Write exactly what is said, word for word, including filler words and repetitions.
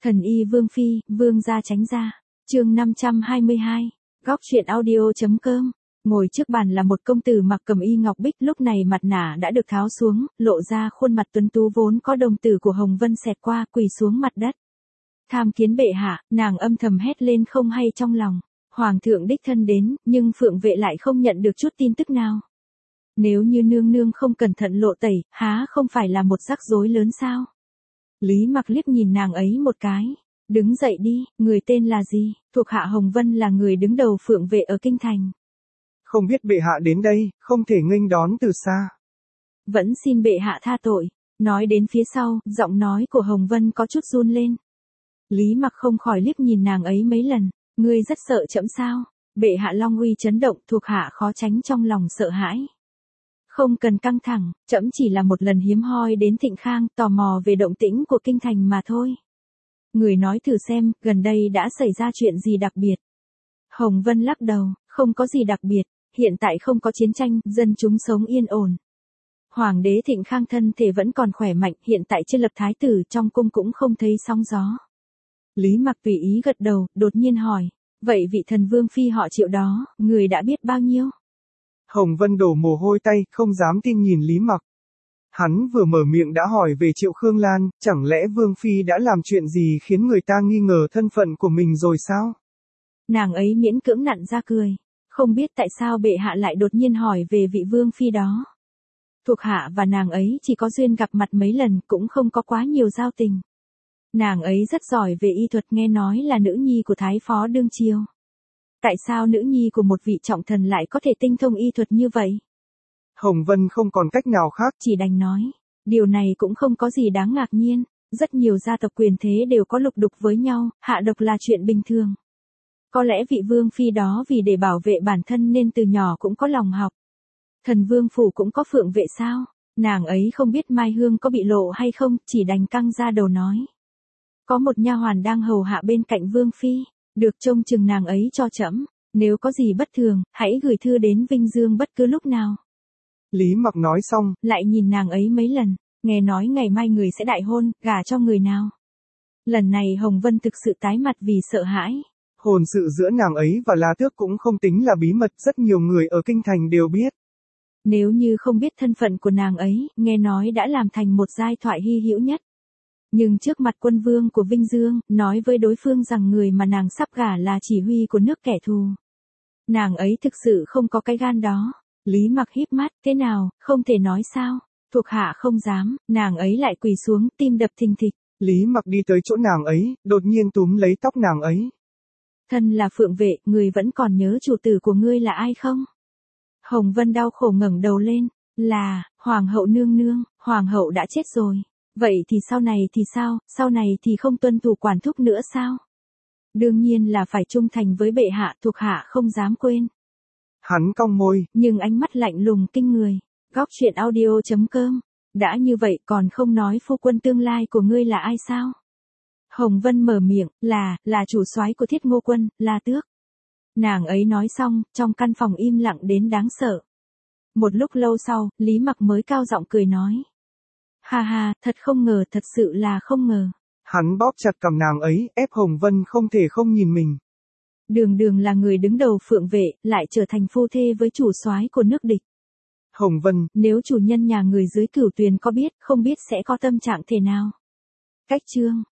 Thần y Vương Phi, Vương gia tránh ra. Chương năm trăm hai mươi hai. Góc truyện audio.com. Ngồi trước bàn là một công tử mặc cẩm y ngọc bích, lúc này mặt nạ đã được tháo xuống, lộ ra khuôn mặt tuấn tú vốn có đồng tử của Hồng Vân xẹt qua, quỳ xuống mặt đất. Tham kiến bệ hạ, nàng âm thầm hét lên không hay trong lòng. Hoàng thượng đích thân đến, nhưng Phượng Vệ lại không nhận được chút tin tức nào. Nếu như nương nương không cẩn thận lộ tẩy, há không phải là một rắc rối lớn sao? Lý Mặc liếc nhìn nàng ấy một cái. Đứng dậy đi, người tên là gì? Thuộc hạ Hồng Vân là người đứng đầu Phượng Vệ ở Kinh Thành. Không biết bệ hạ đến đây, không thể nghênh đón từ xa. Vẫn xin bệ hạ tha tội. Nói đến phía sau, giọng nói của Hồng Vân có chút run lên. Lý Mặc không khỏi liếc nhìn nàng ấy mấy lần. Ngươi rất sợ trẫm sao? Bệ hạ long uy chấn động, thuộc hạ khó tránh trong lòng sợ hãi. Không cần căng thẳng, trẫm chỉ là một lần hiếm hoi đến Thịnh Khang, tò mò về động tĩnh của Kinh Thành mà thôi. Người nói thử xem, gần đây đã xảy ra chuyện gì đặc biệt? Hồng Vân lắc đầu, không có gì đặc biệt, hiện tại không có chiến tranh, dân chúng sống yên ổn. Hoàng đế Thịnh Khang thân thể vẫn còn khỏe mạnh, hiện tại chưa lập thái tử, trong cung cũng không thấy sóng gió. Lý Mặc tùy ý gật đầu, đột nhiên hỏi, vậy vị thần vương phi họ Triệu đó, người đã biết bao nhiêu? Hồng Vân đổ mồ hôi tay, không dám tin nhìn Lý Mặc. Hắn vừa mở miệng đã hỏi về Triệu Khương Lan, chẳng lẽ Vương Phi đã làm chuyện gì khiến người ta nghi ngờ thân phận của mình rồi sao? Nàng ấy miễn cưỡng nặn ra cười. Không biết tại sao bệ hạ lại đột nhiên hỏi về vị Vương Phi đó. Thuộc hạ và nàng ấy chỉ có duyên gặp mặt mấy lần, cũng không có quá nhiều giao tình. Nàng ấy rất giỏi về y thuật, nghe nói là nữ nhi của Thái Phó đương triều. Tại sao nữ nhi của một vị trọng thần lại có thể tinh thông y thuật như vậy? Hồng Vân không còn cách nào khác, chỉ đành nói. Điều này cũng không có gì đáng ngạc nhiên. Rất nhiều gia tộc quyền thế đều có lục đục với nhau, hạ độc là chuyện bình thường. Có lẽ vị Vương Phi đó vì để bảo vệ bản thân nên từ nhỏ cũng có lòng học. Thần Vương Phủ cũng có Phượng Vệ sao? Nàng ấy không biết Mai Hương có bị lộ hay không, chỉ đành căng ra đầu nói. Có một nha hoàn đang hầu hạ bên cạnh Vương Phi, được trông chừng nàng ấy cho trẫm. Nếu có gì bất thường, hãy gửi thư đến Vinh Dương bất cứ lúc nào. Lý Mặc nói xong, lại nhìn nàng ấy mấy lần, nghe nói ngày mai người sẽ đại hôn, gả cho người nào. Lần này Hồng Vân thực sự tái mặt vì sợ hãi. Hôn sự giữa nàng ấy và La Tước cũng không tính là bí mật, rất nhiều người ở Kinh Thành đều biết. Nếu như không biết thân phận của nàng ấy, nghe nói đã làm thành một giai thoại hy hữu nhất. Nhưng trước mặt quân vương của Vinh Dương, nói với đối phương rằng người mà nàng sắp gả là chỉ huy của nước kẻ thù. Nàng ấy thực sự không có cái gan đó. Lý Mặc híp mắt, thế nào, không thể nói sao? Thuộc hạ không dám, nàng ấy lại quỳ xuống, tim đập thình thịch. Lý Mặc đi tới chỗ nàng ấy, đột nhiên túm lấy tóc nàng ấy. Thân là Phượng Vệ, người vẫn còn nhớ chủ tử của ngươi là ai không? Hồng Vân đau khổ ngẩng đầu lên, là, Hoàng hậu nương nương. Hoàng hậu đã chết rồi. Vậy thì sau này thì sao, sau này thì không tuân thủ quản thúc nữa sao? Đương nhiên là phải trung thành với bệ hạ, thuộc hạ không dám quên. Hắn cong môi, nhưng ánh mắt lạnh lùng kinh người. Góc truyện audio.com. Đã như vậy còn không nói phu quân tương lai của ngươi là ai sao? Hồng Vân mở miệng, là, là chủ soái của Thiết Ngô quân, La Tước. Nàng ấy nói xong, trong căn phòng im lặng đến đáng sợ. Một lúc lâu sau, Lý Mặc mới cao giọng cười nói. Ha ha, thật không ngờ, thật sự là không ngờ. Hắn bóp chặt cằm nàng ấy, ép Hồng Vân không thể không nhìn mình. Đường đường là người đứng đầu Phượng Vệ, lại trở thành phu thê với chủ soái của nước địch. Hồng Vân, nếu chủ nhân nhà người dưới Cửu Tuyền có biết, không biết sẽ có tâm trạng thế nào. Cách chương